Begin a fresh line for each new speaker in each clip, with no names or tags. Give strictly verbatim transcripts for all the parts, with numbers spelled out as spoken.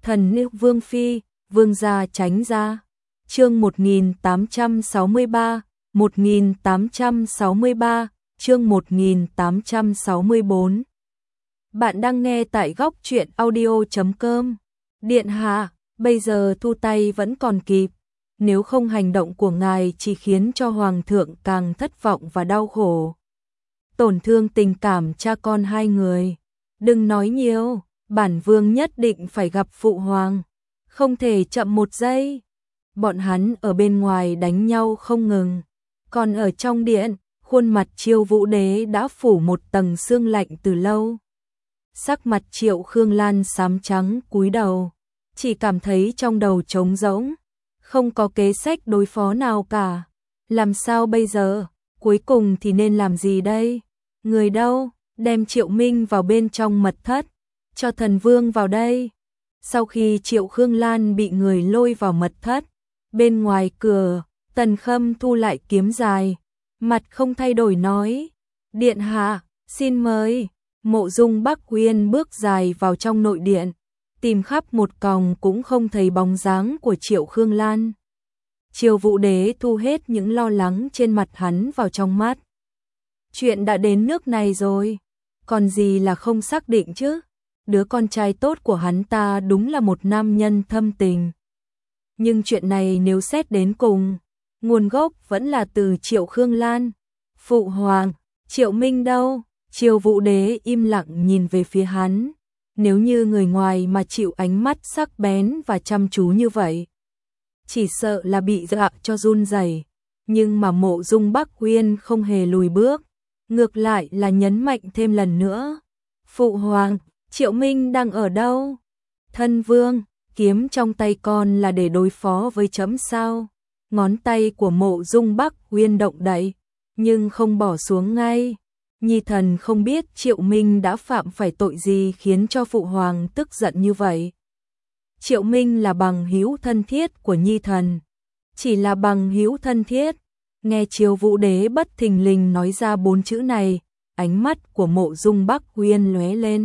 Thần nữ Vương Phi, Vương gia tránh ra. Chương một nghìn tám trăm sáu mươi ba, một nghìn tám trăm sáu mươi ba, chương một nghìn tám trăm sáu mươi bốn. Bạn đang nghe tại góc truyện audio chấm com. Điện hạ, bây giờ thu tay vẫn còn kịp, nếu không hành động của ngài chỉ khiến cho hoàng thượng càng thất vọng và đau khổ, tổn thương tình cảm cha con hai người. Đừng nói nhiều, bản vương nhất định phải gặp phụ hoàng, không thể chậm một giây. Bọn hắn ở bên ngoài đánh nhau không ngừng, còn ở trong điện, khuôn mặt Chiêu Vũ Đế đã phủ một tầng sương lạnh từ lâu. Sắc mặt Triệu Khương Lan xám trắng cúi đầu, chỉ cảm thấy trong đầu trống rỗng, không có kế sách đối phó nào cả. Làm sao bây giờ? Cuối cùng thì nên làm gì đây? Người đâu? Đem Triệu Minh vào bên trong mật thất, cho thần vương vào đây. Sau khi Triệu Khương Lan bị người lôi vào mật thất, bên ngoài cửa, Tần Khâm thu lại kiếm dài, mặt không thay đổi nói: "Điện hạ, xin mời." Mộ Dung Bắc Uyên bước dài vào trong nội điện, tìm khắp một còng cũng không thấy bóng dáng của Triệu Khương Lan. Chiêu Vũ Đế thu hết những lo lắng trên mặt hắn vào trong mắt. Chuyện đã đến nước này rồi, còn gì là không xác định chứ? Đứa con trai tốt của hắn ta đúng là một nam nhân thâm tình. Nhưng chuyện này nếu xét đến cùng, nguồn gốc vẫn là từ Triệu Khương Lan. Phụ hoàng, Triệu Minh đâu? Chiêu Vũ Đế im lặng nhìn về phía hắn. Nếu như người ngoài mà chịu ánh mắt sắc bén và chăm chú như vậy, chỉ sợ là bị dọa cho run rẩy. Nhưng mà Mộ Dung Bắc Uyên không hề lùi bước, ngược lại là nhấn mạnh thêm lần nữa: "Phụ hoàng, Triệu Minh đang ở đâu?" "Thân vương, kiếm trong tay con là để đối phó với trẫm sao?" Ngón tay của Mộ Dung Bắc Uyên động đậy, nhưng không bỏ xuống ngay. Nhi thần không biết Triệu Minh đã phạm phải tội gì khiến cho phụ hoàng tức giận như vậy. Triệu Minh là bằng hữu thân thiết của Nhi thần, chỉ là bằng hữu thân thiết. Nghe Chiêu Vũ Đế bất thình lình nói ra bốn chữ này, ánh mắt của Mộ Dung Bắc Uyên lóe lên.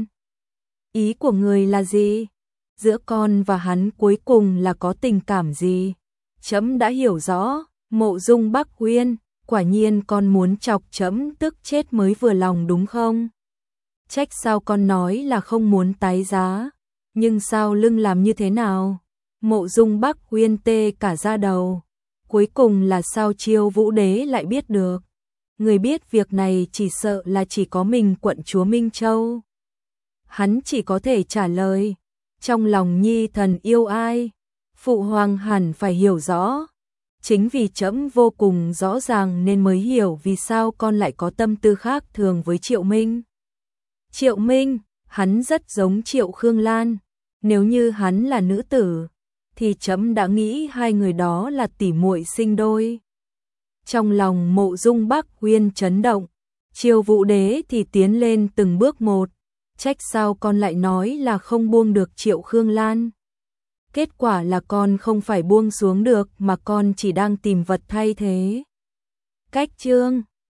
Ý của người là gì? Giữa con và hắn cuối cùng là có tình cảm gì? Trẫm đã hiểu rõ. Mộ Dung Bắc Uyên, quả nhiên con muốn chọc trẫm tức chết mới vừa lòng đúng không? Trách sao con nói là không muốn tái giá, nhưng sao lưng làm như thế nào? Mộ Dung Bắc Uyên tê cả da đầu. Cuối cùng là sao Chiêu Vũ Đế lại biết được? Người biết việc này chỉ sợ là chỉ có mình quận chúa Minh Châu. Hắn chỉ có thể trả lời: "Trong lòng Nhi thần yêu ai, phụ hoàng hẳn phải hiểu rõ. Chính vì trẫm vô cùng rõ ràng nên mới hiểu vì sao con lại có tâm tư khác thường với Triệu Minh." Triệu Minh, hắn rất giống Triệu Khương Lan. Nếu như hắn là nữ tử, thì trẫm đã nghĩ hai người đó là tỷ muội sinh đôi. Trong lòng Mộ Dung Bắc Uyên chấn động, Chiêu Vũ Đế thì tiến lên từng bước một. Trách sao con lại nói là không buông được Triệu Khương Lan? Kết quả là con không phải buông xuống được mà con chỉ đang tìm vật thay thế. Cách chương